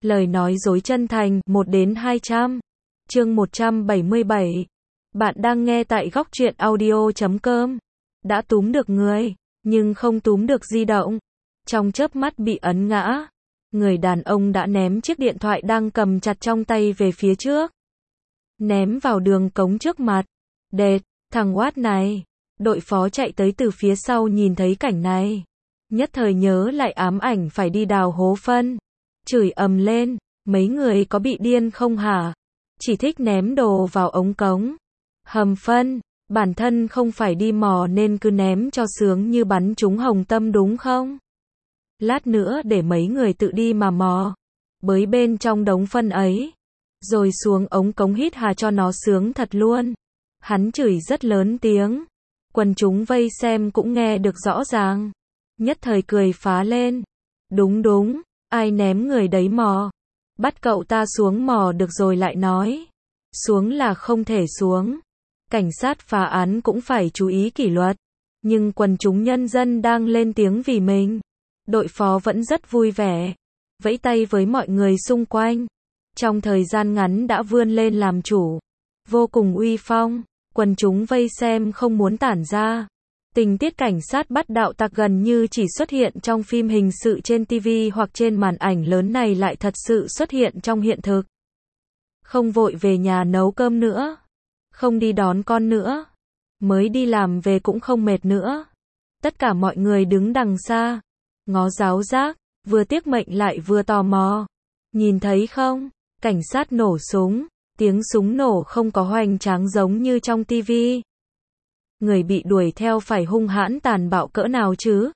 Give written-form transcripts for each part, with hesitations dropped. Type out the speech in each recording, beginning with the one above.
Lời nói dối chân thành, 1 đến 200. Chương 177. Bạn đang nghe tại góc truyện audio.com. Đã túm được người, nhưng không túm được di động. Trong chớp mắt bị ấn ngã, người đàn ông đã ném chiếc điện thoại đang cầm chặt trong tay về phía trước. Ném vào đường cống trước mặt. Đệt, thằng Watt này. Đội phó chạy tới từ phía sau nhìn thấy cảnh này. Nhất thời nhớ lại ám ảnh phải đi đào hố phân. Chửi ầm lên, mấy người có bị điên không hả? Chỉ thích ném đồ vào ống cống. Hầm phân, bản thân không phải đi mò nên cứ ném cho sướng như bắn trúng hồng tâm đúng không? Lát nữa để mấy người tự đi mà mò. Bới bên trong đống phân ấy. Rồi xuống ống cống hít hà cho nó sướng thật luôn. Hắn chửi rất lớn tiếng. Quần chúng vây xem cũng nghe được rõ ràng. Nhất thời cười phá lên. Đúng đúng, ai ném người đấy mò. Bắt cậu ta xuống mò được rồi lại nói. Xuống là không thể xuống. Cảnh sát phá án cũng phải chú ý kỷ luật. Nhưng quần chúng nhân dân đang lên tiếng vì mình. Đội phó vẫn rất vui vẻ. Vẫy tay với mọi người xung quanh. Trong thời gian ngắn đã vươn lên làm chủ. Vô cùng uy phong. Quần chúng vây xem không muốn tản ra. Tình tiết cảnh sát bắt đạo tặc gần như chỉ xuất hiện trong phim hình sự trên TV hoặc trên màn ảnh lớn này lại thật sự xuất hiện trong hiện thực. Không vội về nhà nấu cơm nữa. Không đi đón con nữa. Mới đi làm về cũng không mệt nữa. Tất cả mọi người đứng đằng xa. Ngó giáo giác, vừa tiếc mệnh lại vừa tò mò. Nhìn thấy không? Cảnh sát nổ súng. Tiếng súng nổ không có hoành tráng giống như trong TV. Người bị đuổi theo phải hung hãn tàn bạo cỡ nào chứ?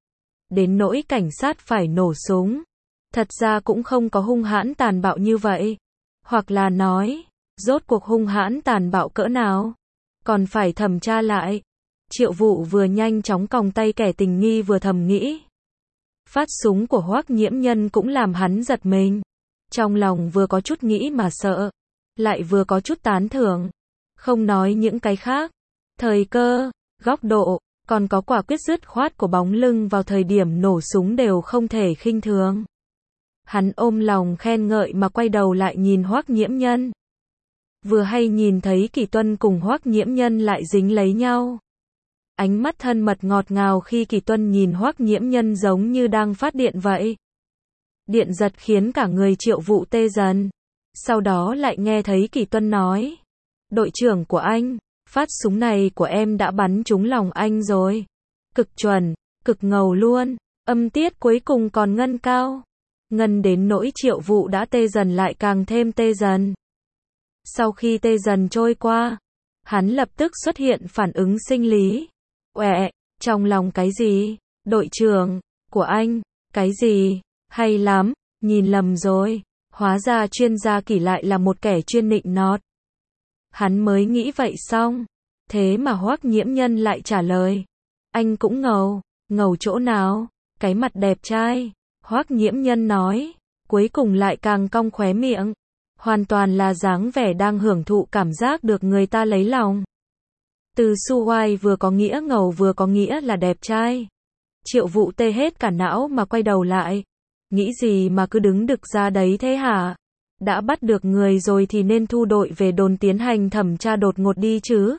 Đến nỗi cảnh sát phải nổ súng. Thật ra cũng không có hung hãn tàn bạo như vậy. Hoặc là nói, rốt cuộc hung hãn tàn bạo cỡ nào? Còn phải thẩm tra lại. Triệu Vụ vừa nhanh chóng còng tay kẻ tình nghi vừa thầm nghĩ. Phát súng của Hoắc Nhiễm Nhân cũng làm hắn giật mình. Trong lòng vừa có chút nghĩ mà sợ. Lại vừa có chút tán thưởng. Không nói những cái khác. Thời cơ, góc độ, còn có quả quyết dứt khoát của bóng lưng vào thời điểm nổ súng đều không thể khinh thường. Hắn ôm lòng khen ngợi mà quay đầu lại nhìn Hoắc Nhiễm Nhân. Vừa hay nhìn thấy Kỳ Tuân cùng Hoắc Nhiễm Nhân lại dính lấy nhau. Ánh mắt thân mật ngọt ngào khi Kỳ Tuân nhìn Hoắc Nhiễm Nhân giống như đang phát điện vậy. Điện giật khiến cả người Triệu Vụ tê dần. Sau đó lại nghe thấy Kỳ Tuân nói. Đội trưởng của anh, phát súng này của em đã bắn trúng lòng anh rồi. Cực chuẩn, cực ngầu luôn. Âm tiết cuối cùng còn ngân cao. Ngân đến nỗi Triệu Vụ đã tê dần lại càng thêm tê dần. Sau khi tê dần trôi qua, hắn lập tức xuất hiện phản ứng sinh lý. Uẹ, trong lòng cái gì? Đội trưởng của anh, cái gì? Hay lắm, nhìn lầm rồi. Hóa ra chuyên gia Kỷ lại là một kẻ chuyên nịnh nọt. Hắn mới nghĩ vậy xong. Thế mà Hoắc Nhiễm Nhân lại trả lời. Anh cũng ngầu. Ngầu chỗ nào? Cái mặt đẹp trai. Hoắc Nhiễm Nhân nói. Cuối cùng lại càng cong khóe miệng. Hoàn toàn là dáng vẻ đang hưởng thụ cảm giác được người ta lấy lòng. Từ su hoai vừa có nghĩa ngầu vừa có nghĩa là đẹp trai. Triệu Vụ tê hết cả não mà quay đầu lại. Nghĩ gì mà cứ đứng đực ra đấy thế hả? Đã bắt được người rồi thì nên thu đội về đồn tiến hành thẩm tra đột ngột đi chứ.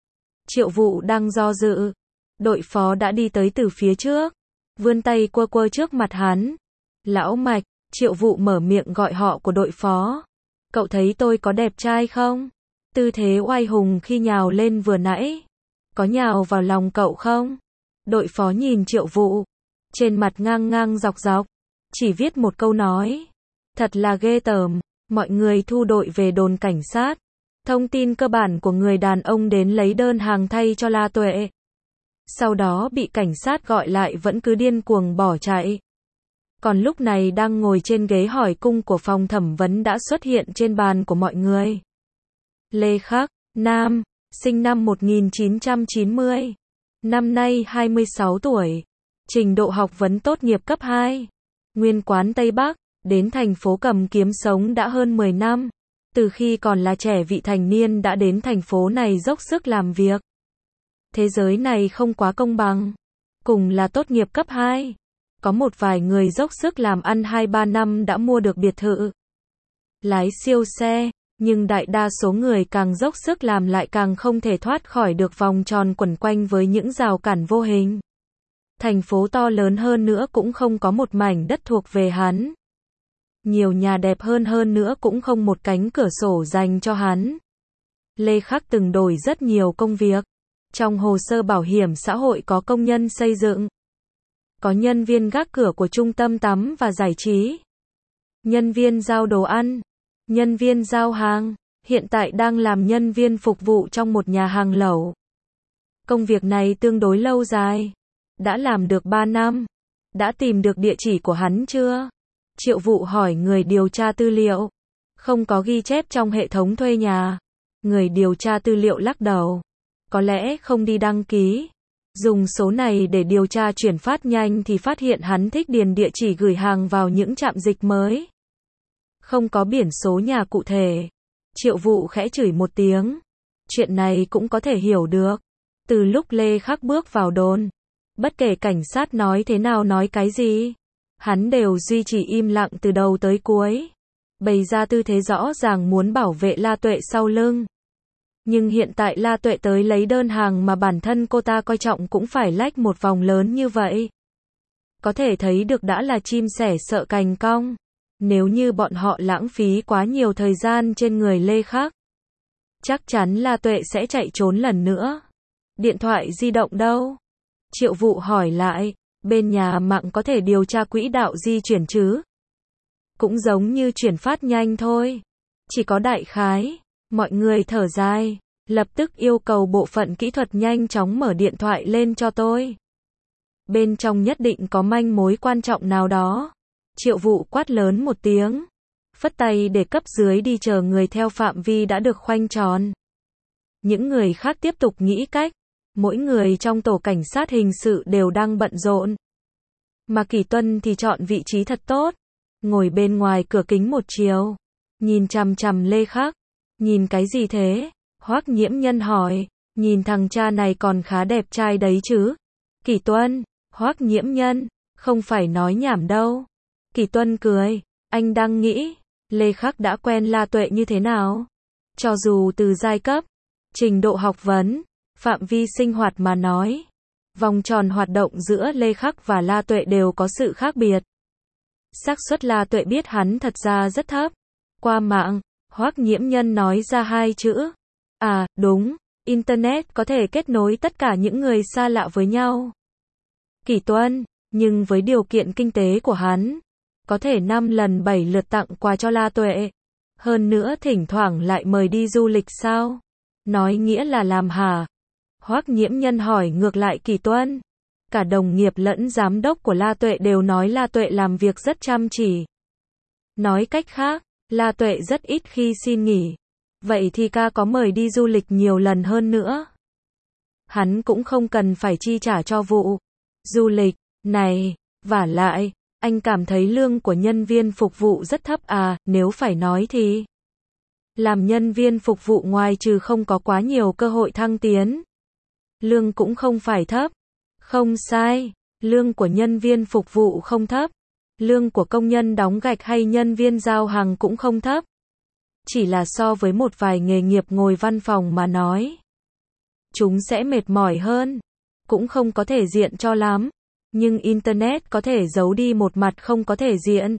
Triệu Vụ đang do dự. Đội phó đã đi tới từ phía trước. Vươn tay quơ quơ trước mặt hắn. Lão Mạch, Triệu Vụ mở miệng gọi họ của đội phó. Cậu thấy tôi có đẹp trai không? Tư thế oai hùng khi nhào lên vừa nãy. Có nhào vào lòng cậu không? Đội phó nhìn Triệu Vụ. Trên mặt ngang ngang dọc dọc. Chỉ viết một câu nói. Thật là ghê tởm. Mọi người thu đội về đồn cảnh sát. Thông tin cơ bản của người đàn ông đến lấy đơn hàng thay cho La Tuệ. Sau đó bị cảnh sát gọi lại vẫn cứ điên cuồng bỏ chạy. Còn lúc này đang ngồi trên ghế hỏi cung của phòng thẩm vấn đã xuất hiện trên bàn của mọi người. Lê Khắc, nam, sinh năm 1990. Năm nay 26 tuổi. Trình độ học vấn tốt nghiệp cấp 2. Nguyên quán Tây Bắc, đến thành phố Cầm Kiếm sống đã hơn 10 năm. Từ khi còn là trẻ vị thành niên đã đến thành phố này dốc sức làm việc. Thế giới này không quá công bằng. Cùng là tốt nghiệp cấp 2. Có một vài người dốc sức làm ăn 2-3 năm đã mua được biệt thự, lái siêu xe, nhưng đại đa số người càng dốc sức làm lại càng không thể thoát khỏi được vòng tròn quẩn quanh với những rào cản vô hình. Thành phố to lớn hơn nữa cũng không có một mảnh đất thuộc về hắn. Nhiều nhà đẹp hơn nữa cũng không một cánh cửa sổ dành cho hắn. Lê Khắc từng đổi rất nhiều công việc. Trong hồ sơ bảo hiểm xã hội có công nhân xây dựng, có nhân viên gác cửa của trung tâm tắm và giải trí, nhân viên giao đồ ăn, nhân viên giao hàng, hiện tại đang làm nhân viên phục vụ trong một nhà hàng lẩu. Công việc này tương đối lâu dài, đã làm được 3 năm. Đã tìm được địa chỉ của hắn chưa? Triệu Vụ hỏi người điều tra tư liệu. Không có ghi chép trong hệ thống thuê nhà. Người điều tra tư liệu lắc đầu. Có lẽ không đi đăng ký. Dùng số này để điều tra chuyển phát nhanh thì phát hiện hắn thích điền địa chỉ gửi hàng vào những trạm dịch mới. Không có biển số nhà cụ thể. Triệu Vụ khẽ chửi một tiếng. Chuyện này cũng có thể hiểu được. Từ lúc Lê Khắc bước vào đồn, bất kể cảnh sát nói thế nào nói cái gì, hắn đều duy trì im lặng từ đầu tới cuối. Bày ra tư thế rõ ràng muốn bảo vệ La Tuệ sau lưng. Nhưng hiện tại La Tuệ tới lấy đơn hàng mà bản thân cô ta coi trọng cũng phải lách một vòng lớn như vậy. Có thể thấy được đã là chim sẻ sợ cành cong. Nếu như bọn họ lãng phí quá nhiều thời gian trên người Lê Khắc, chắc chắn La Tuệ sẽ chạy trốn lần nữa. Điện thoại di động đâu? Triệu Vụ hỏi lại, bên nhà mạng có thể điều tra quỹ đạo di chuyển chứ? Cũng giống như chuyển phát nhanh thôi. Chỉ có đại khái. Mọi người thở dài, lập tức yêu cầu bộ phận kỹ thuật nhanh chóng mở điện thoại lên cho tôi. Bên trong nhất định có manh mối quan trọng nào đó. Triệu Vụ quát lớn một tiếng, phất tay để cấp dưới đi chờ người theo phạm vi đã được khoanh tròn. Những người khác tiếp tục nghĩ cách. Mỗi người trong tổ cảnh sát hình sự đều đang bận rộn. Mà Kỷ Tuân thì chọn vị trí thật tốt, ngồi bên ngoài cửa kính một chiều, nhìn chằm chằm Lê Khắc. Nhìn cái gì thế? Hoắc Nhiễm Nhân hỏi. Nhìn thằng cha này còn khá đẹp trai đấy chứ. Kỷ Tuân, Hoắc Nhiễm Nhân, không phải nói nhảm đâu. Kỷ Tuân cười, anh đang nghĩ, Lê Khắc đã quen La Tuệ như thế nào? Cho dù từ giai cấp, trình độ học vấn, phạm vi sinh hoạt mà nói, vòng tròn hoạt động giữa Lê Khắc và La Tuệ đều có sự khác biệt. Xác suất La Tuệ biết hắn thật ra rất thấp. Qua mạng, Hoắc Nhiễm Nhân nói ra 2 chữ. À, đúng, Internet có thể kết nối tất cả những người xa lạ với nhau. Kỷ Tuân, nhưng với điều kiện kinh tế của hắn, có thể 5 lần 7 lượt tặng quà cho La Tuệ. Hơn nữa thỉnh thoảng lại mời đi du lịch sao? Nói nghĩa là làm hả? Hoắc Nhiễm Nhân hỏi ngược lại Kỷ Tuân. Cả đồng nghiệp lẫn giám đốc của La Tuệ đều nói La Tuệ làm việc rất chăm chỉ. Nói cách khác, La Tuệ rất ít khi xin nghỉ. Vậy thì ca có mời đi du lịch nhiều lần hơn nữa. Hắn cũng không cần phải chi trả cho vụ du lịch này. Vả lại, anh cảm thấy lương của nhân viên phục vụ rất thấp à? Nếu phải nói thì làm nhân viên phục vụ ngoài trừ không có quá nhiều cơ hội thăng tiến, lương cũng không phải thấp. Không sai, lương của nhân viên phục vụ không thấp. Lương của công nhân đóng gạch hay nhân viên giao hàng cũng không thấp. Chỉ là so với một vài nghề nghiệp ngồi văn phòng mà nói, chúng sẽ mệt mỏi hơn. Cũng không có thể diện cho lắm. Nhưng Internet có thể giấu đi một mặt không có thể diện.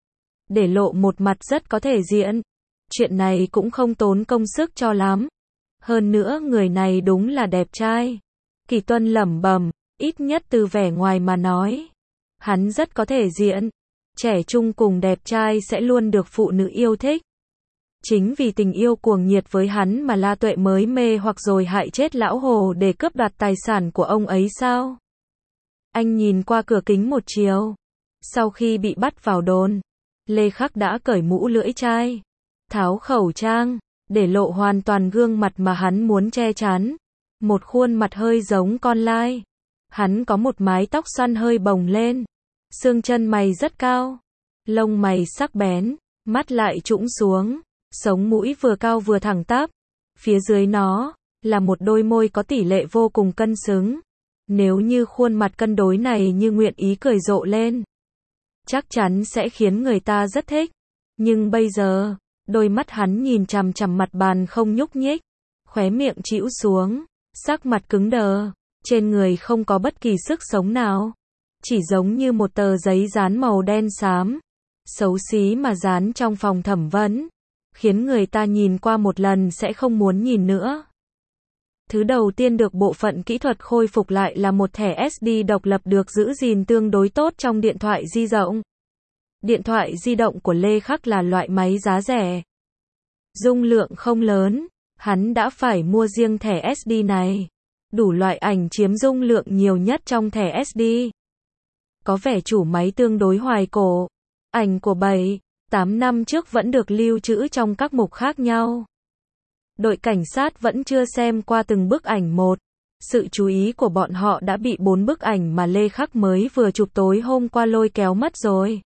Để lộ một mặt rất có thể diện. Chuyện này cũng không tốn công sức cho lắm. Hơn nữa người này đúng là đẹp trai. Kỷ Tuân lẩm bẩm, ít nhất từ vẻ ngoài mà nói, hắn rất có thể diện. Trẻ trung cùng đẹp trai sẽ luôn được phụ nữ yêu thích. Chính vì tình yêu cuồng nhiệt với hắn mà La Tuệ mới mê hoặc rồi hại chết lão Hồ để cướp đoạt tài sản của ông ấy sao? Anh nhìn qua cửa kính một chiều. Sau khi bị bắt vào đồn, Lê Khắc đã cởi mũ lưỡi chai, tháo khẩu trang, để lộ hoàn toàn gương mặt mà hắn muốn che chắn. Một khuôn mặt hơi giống con lai. Hắn có một mái tóc xoăn hơi bồng lên. Xương chân mày rất cao. Lông mày sắc bén, mắt lại trũng xuống. Sống mũi vừa cao vừa thẳng tắp. Phía dưới nó là một đôi môi có tỷ lệ vô cùng cân xứng. Nếu như khuôn mặt cân đối này như nguyện ý cười rộ lên, chắc chắn sẽ khiến người ta rất thích. Nhưng bây giờ, đôi mắt hắn nhìn chằm chằm mặt bàn không nhúc nhích, khóe miệng chĩu xuống, sắc mặt cứng đờ, trên người không có bất kỳ sức sống nào, chỉ giống như một tờ giấy dán màu đen xám, xấu xí mà dán trong phòng thẩm vấn, khiến người ta nhìn qua một lần sẽ không muốn nhìn nữa. Thứ đầu tiên được bộ phận kỹ thuật khôi phục lại là một thẻ SD độc lập được giữ gìn tương đối tốt trong điện thoại di động. Điện thoại di động của Lê Khắc là loại máy giá rẻ. Dung lượng không lớn, hắn đã phải mua riêng thẻ SD này. Đủ loại ảnh chiếm dung lượng nhiều nhất trong thẻ SD. Có vẻ chủ máy tương đối hoài cổ. Ảnh của 7-8 năm trước vẫn được lưu trữ trong các mục khác nhau. Đội cảnh sát vẫn chưa xem qua từng bức ảnh một. Sự chú ý của bọn họ đã bị 4 bức ảnh mà Lê Khắc mới vừa chụp tối hôm qua lôi kéo mất rồi.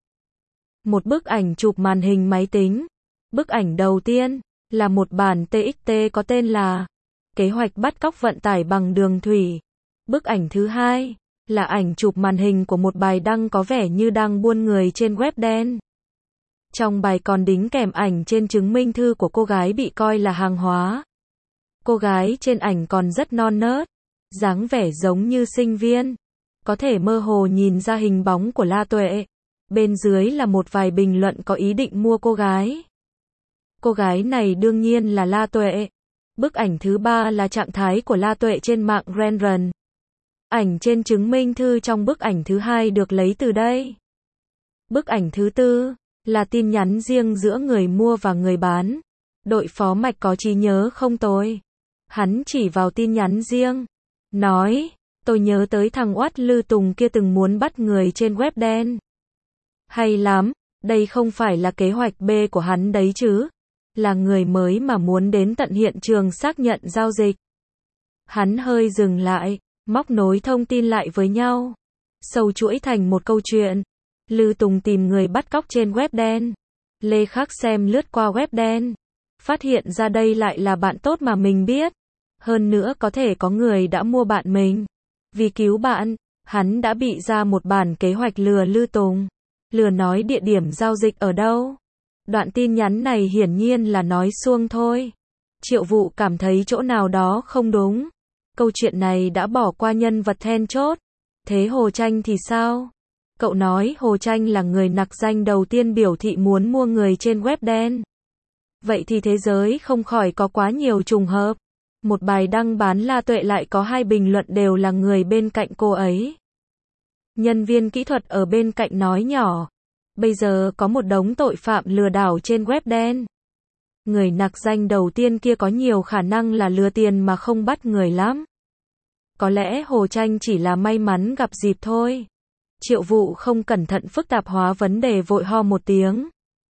Một bức ảnh chụp màn hình máy tính. Bức ảnh đầu tiên là một bản TXT có tên là Kế hoạch bắt cóc vận tải bằng đường thủy. Bức ảnh thứ hai là ảnh chụp màn hình của một bài đăng có vẻ như đang buôn người trên web đen. Trong bài còn đính kèm ảnh trên chứng minh thư của cô gái bị coi là hàng hóa. Cô gái trên ảnh còn rất non nớt, dáng vẻ giống như sinh viên. Có thể mơ hồ nhìn ra hình bóng của La Tuệ. Bên dưới là một vài bình luận có ý định mua cô gái. Cô gái này đương nhiên là La Tuệ. Bức ảnh thứ ba là trạng thái của La Tuệ trên mạng Renren. Ảnh trên chứng minh thư trong bức ảnh thứ hai được lấy từ đây. Bức ảnh thứ tư là tin nhắn riêng giữa người mua và người bán. Đội phó Mạch có trí nhớ không tồi. Hắn chỉ vào tin nhắn riêng, nói, tôi nhớ tới thằng oát Lư Tùng kia từng muốn bắt người trên web đen. Hay lắm, đây không phải là kế hoạch B của hắn đấy chứ. Là người mới mà muốn đến tận hiện trường xác nhận giao dịch. Hắn hơi dừng lại, móc nối thông tin lại với nhau. Sâu chuỗi thành một câu chuyện. Lư Tùng tìm người bắt cóc trên web đen. Lê Khắc xem lướt qua web đen. Phát hiện ra đây lại là bạn tốt mà mình biết. Hơn nữa có thể có người đã mua bạn mình. Vì cứu bạn, hắn đã bị ra một bản kế hoạch lừa Lư Tùng. Lừa nói địa điểm giao dịch ở đâu. Đoạn tin nhắn này hiển nhiên là nói suông thôi. Triệu Vụ cảm thấy chỗ nào đó không đúng. Câu chuyện này đã bỏ qua nhân vật then chốt. Thế Hồ Tranh thì sao? Cậu nói Hồ Tranh là người nặc danh đầu tiên biểu thị muốn mua người trên web đen. Vậy thì thế giới không khỏi có quá nhiều trùng hợp. Một bài đăng bán La Tuệ lại có 2 bình luận đều là người bên cạnh cô ấy. Nhân viên kỹ thuật ở bên cạnh nói nhỏ. Bây giờ có một đống tội phạm lừa đảo trên web đen. Người nặc danh đầu tiên kia có nhiều khả năng là lừa tiền mà không bắt người lắm. Có lẽ Hồ Tranh chỉ là may mắn gặp dịp thôi. Triệu Vụ không cẩn thận phức tạp hóa vấn đề vội ho một tiếng.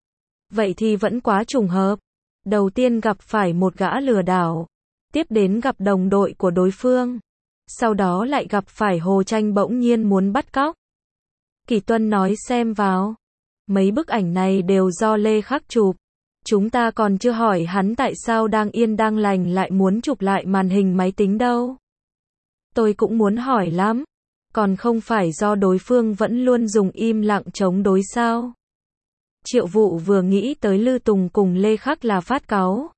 Vậy thì vẫn quá trùng hợp. Đầu tiên gặp phải một gã lừa đảo. Tiếp đến gặp đồng đội của đối phương. Sau đó lại gặp phải Hồ Tranh bỗng nhiên muốn bắt cóc. Kỷ Tuân nói xem vào. Mấy bức ảnh này đều do Lê Khắc chụp. Chúng ta còn chưa hỏi hắn tại sao đang yên đang lành lại muốn chụp lại màn hình máy tính đâu. Tôi cũng muốn hỏi lắm. Còn không phải do đối phương vẫn luôn dùng im lặng chống đối sao? Triệu Vụ vừa nghĩ tới Lư Tùng cùng Lê Khắc là phát cáu.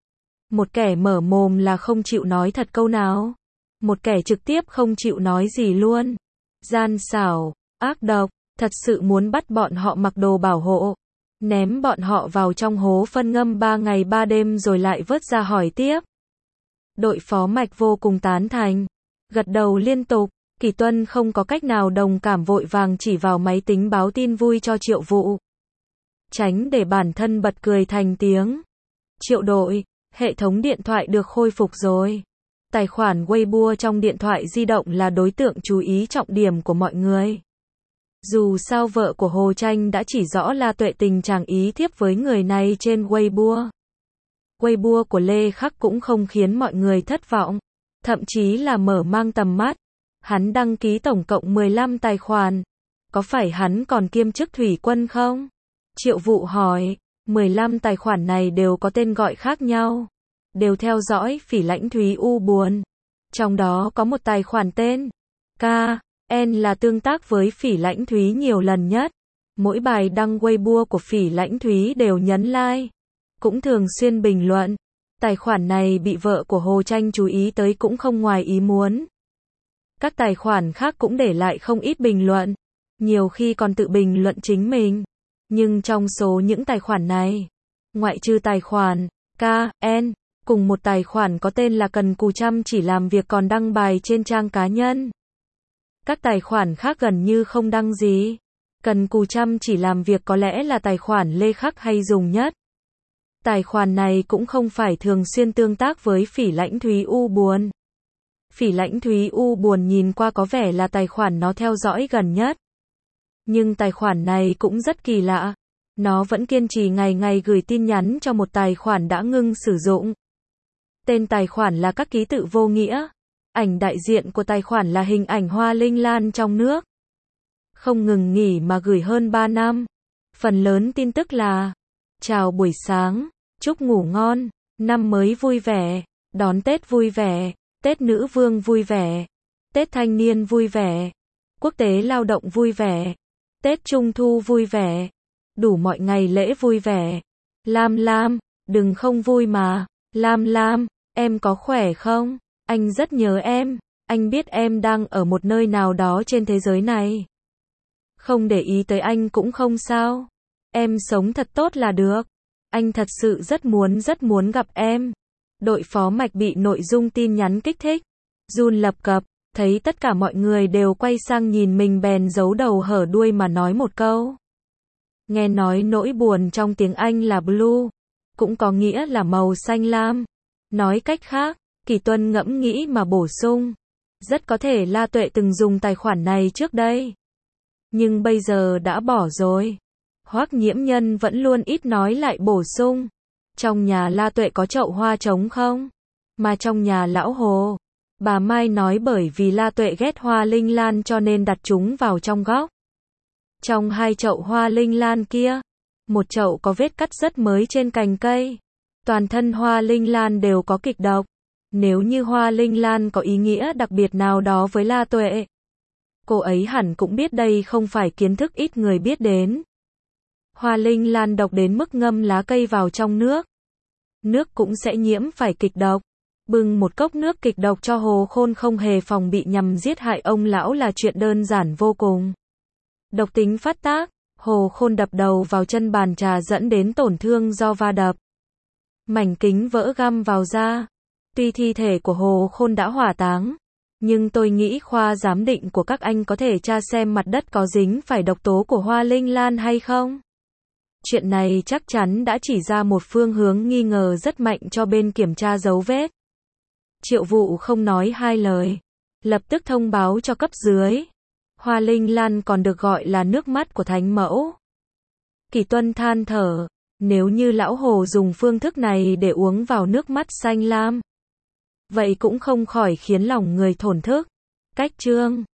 Một kẻ mở mồm là không chịu nói thật câu nào. Một kẻ trực tiếp không chịu nói gì luôn. Gian xảo, ác độc, thật sự muốn bắt bọn họ mặc đồ bảo hộ. Ném bọn họ vào trong hố phân ngâm 3 ngày 3 đêm rồi lại vớt ra hỏi tiếp. Đội phó Mạch vô cùng tán thành. Gật đầu liên tục. Kỷ Tuân không có cách nào đồng cảm vội vàng chỉ vào máy tính báo tin vui cho Triệu Vụ. Tránh để bản thân bật cười thành tiếng. Triệu đội, hệ thống điện thoại được khôi phục rồi. Tài khoản Weibo trong điện thoại di động là đối tượng chú ý trọng điểm của mọi người. Dù sao vợ của Hồ Tranh đã chỉ rõ La Tuệ tình trạng ý thiếp với người này trên Weibo. Weibo của Lê Khắc cũng không khiến mọi người thất vọng. Thậm chí là mở mang tầm mắt. Hắn đăng ký tổng cộng 15 tài khoản. Có phải hắn còn kiêm chức thủy quân không? Triệu Vụ hỏi. 15 tài khoản này đều có tên gọi khác nhau. Đều theo dõi Phỉ Lãnh Thúy U Buồn. Trong đó có một tài khoản tên K, N là tương tác với Phỉ Lãnh Thúy nhiều lần nhất. Mỗi bài đăng Weibo của Phỉ Lãnh Thúy đều nhấn like, cũng thường xuyên bình luận. Tài khoản này bị vợ của Hồ Tranh chú ý tới cũng không ngoài ý muốn. Các tài khoản khác cũng để lại không ít bình luận, nhiều khi còn tự bình luận chính mình. Nhưng trong số những tài khoản này, ngoại trừ tài khoản K, N, cùng một tài khoản có tên là Cần Cù Chăm chỉ làm việc còn đăng bài trên trang cá nhân. Các tài khoản khác gần như không đăng gì. Cần Cù Chăm chỉ làm việc có lẽ là tài khoản Lê Khắc hay dùng nhất. Tài khoản này cũng không phải thường xuyên tương tác với Phỉ Lãnh Thúy U Buồn. Phỉ Lãnh Thúy U Buồn nhìn qua có vẻ là tài khoản nó theo dõi gần nhất. Nhưng tài khoản này cũng rất kỳ lạ. Nó vẫn kiên trì ngày ngày gửi tin nhắn cho một tài khoản đã ngưng sử dụng. Tên tài khoản là các ký tự vô nghĩa. Ảnh đại diện của tài khoản là hình ảnh Hoa Linh Lan trong nước. Không ngừng nghỉ mà gửi hơn 3 năm. Phần lớn tin tức là: chào buổi sáng, chúc ngủ ngon, năm mới vui vẻ, đón Tết vui vẻ, Tết Nữ Vương vui vẻ, Tết Thanh Niên vui vẻ, Quốc tế Lao động vui vẻ, Tết Trung Thu vui vẻ, đủ mọi ngày lễ vui vẻ. Lam Lam, đừng không vui mà. Lam Lam, em có khỏe không? Anh rất nhớ em. Anh biết em đang ở một nơi nào đó trên thế giới này. Không để ý tới anh cũng không sao. Em sống thật tốt là được. Anh thật sự rất muốn gặp em. Đội phó mạch bị nội dung tin nhắn kích thích. Run lập cập, thấy tất cả mọi người đều quay sang nhìn mình bèn giấu đầu hở đuôi mà nói một câu. Nghe nói nỗi buồn trong tiếng Anh là blue, cũng có nghĩa là màu xanh lam. Nói cách khác, Kỳ Tuân ngẫm nghĩ mà bổ sung. Rất có thể La Tuệ từng dùng tài khoản này trước đây. Nhưng bây giờ đã bỏ rồi. Hoắc Nhiễm Nhân vẫn luôn ít nói lại bổ sung. Trong nhà La Tuệ có chậu hoa trống không? Mà trong nhà lão Hồ. Bà Mai nói bởi vì La Tuệ ghét hoa linh lan cho nên đặt chúng vào trong góc. Trong 2 chậu hoa linh lan kia, một chậu có vết cắt rất mới trên cành cây. Toàn thân hoa linh lan đều có kịch độc. Nếu như hoa linh lan có ý nghĩa đặc biệt nào đó với La Tuệ, cô ấy hẳn cũng biết đây không phải kiến thức ít người biết đến. Hoa linh lan độc đến mức ngâm lá cây vào trong nước. Nước cũng sẽ nhiễm phải kịch độc. Bưng một cốc nước kịch độc cho Hồ Khôn không hề phòng bị nhằm giết hại ông lão là chuyện đơn giản vô cùng. Độc tính phát tác, Hồ Khôn đập đầu vào chân bàn trà dẫn đến tổn thương do va đập. Mảnh kính vỡ găm vào da. Tuy thi thể của Hồ Khôn đã hỏa táng, nhưng tôi nghĩ khoa giám định của các anh có thể tra xem mặt đất có dính phải độc tố của hoa linh lan hay không. Chuyện này chắc chắn đã chỉ ra một phương hướng nghi ngờ rất mạnh cho bên kiểm tra dấu vết. Triệu Vụ không nói hai lời, lập tức thông báo cho cấp dưới. Hoa linh lan còn được gọi là nước mắt của thánh mẫu. Kỳ Tuân than thở, nếu như lão Hồ dùng phương thức này để uống vào nước mắt xanh lam, vậy cũng không khỏi khiến lòng người thổn thức. Cách chương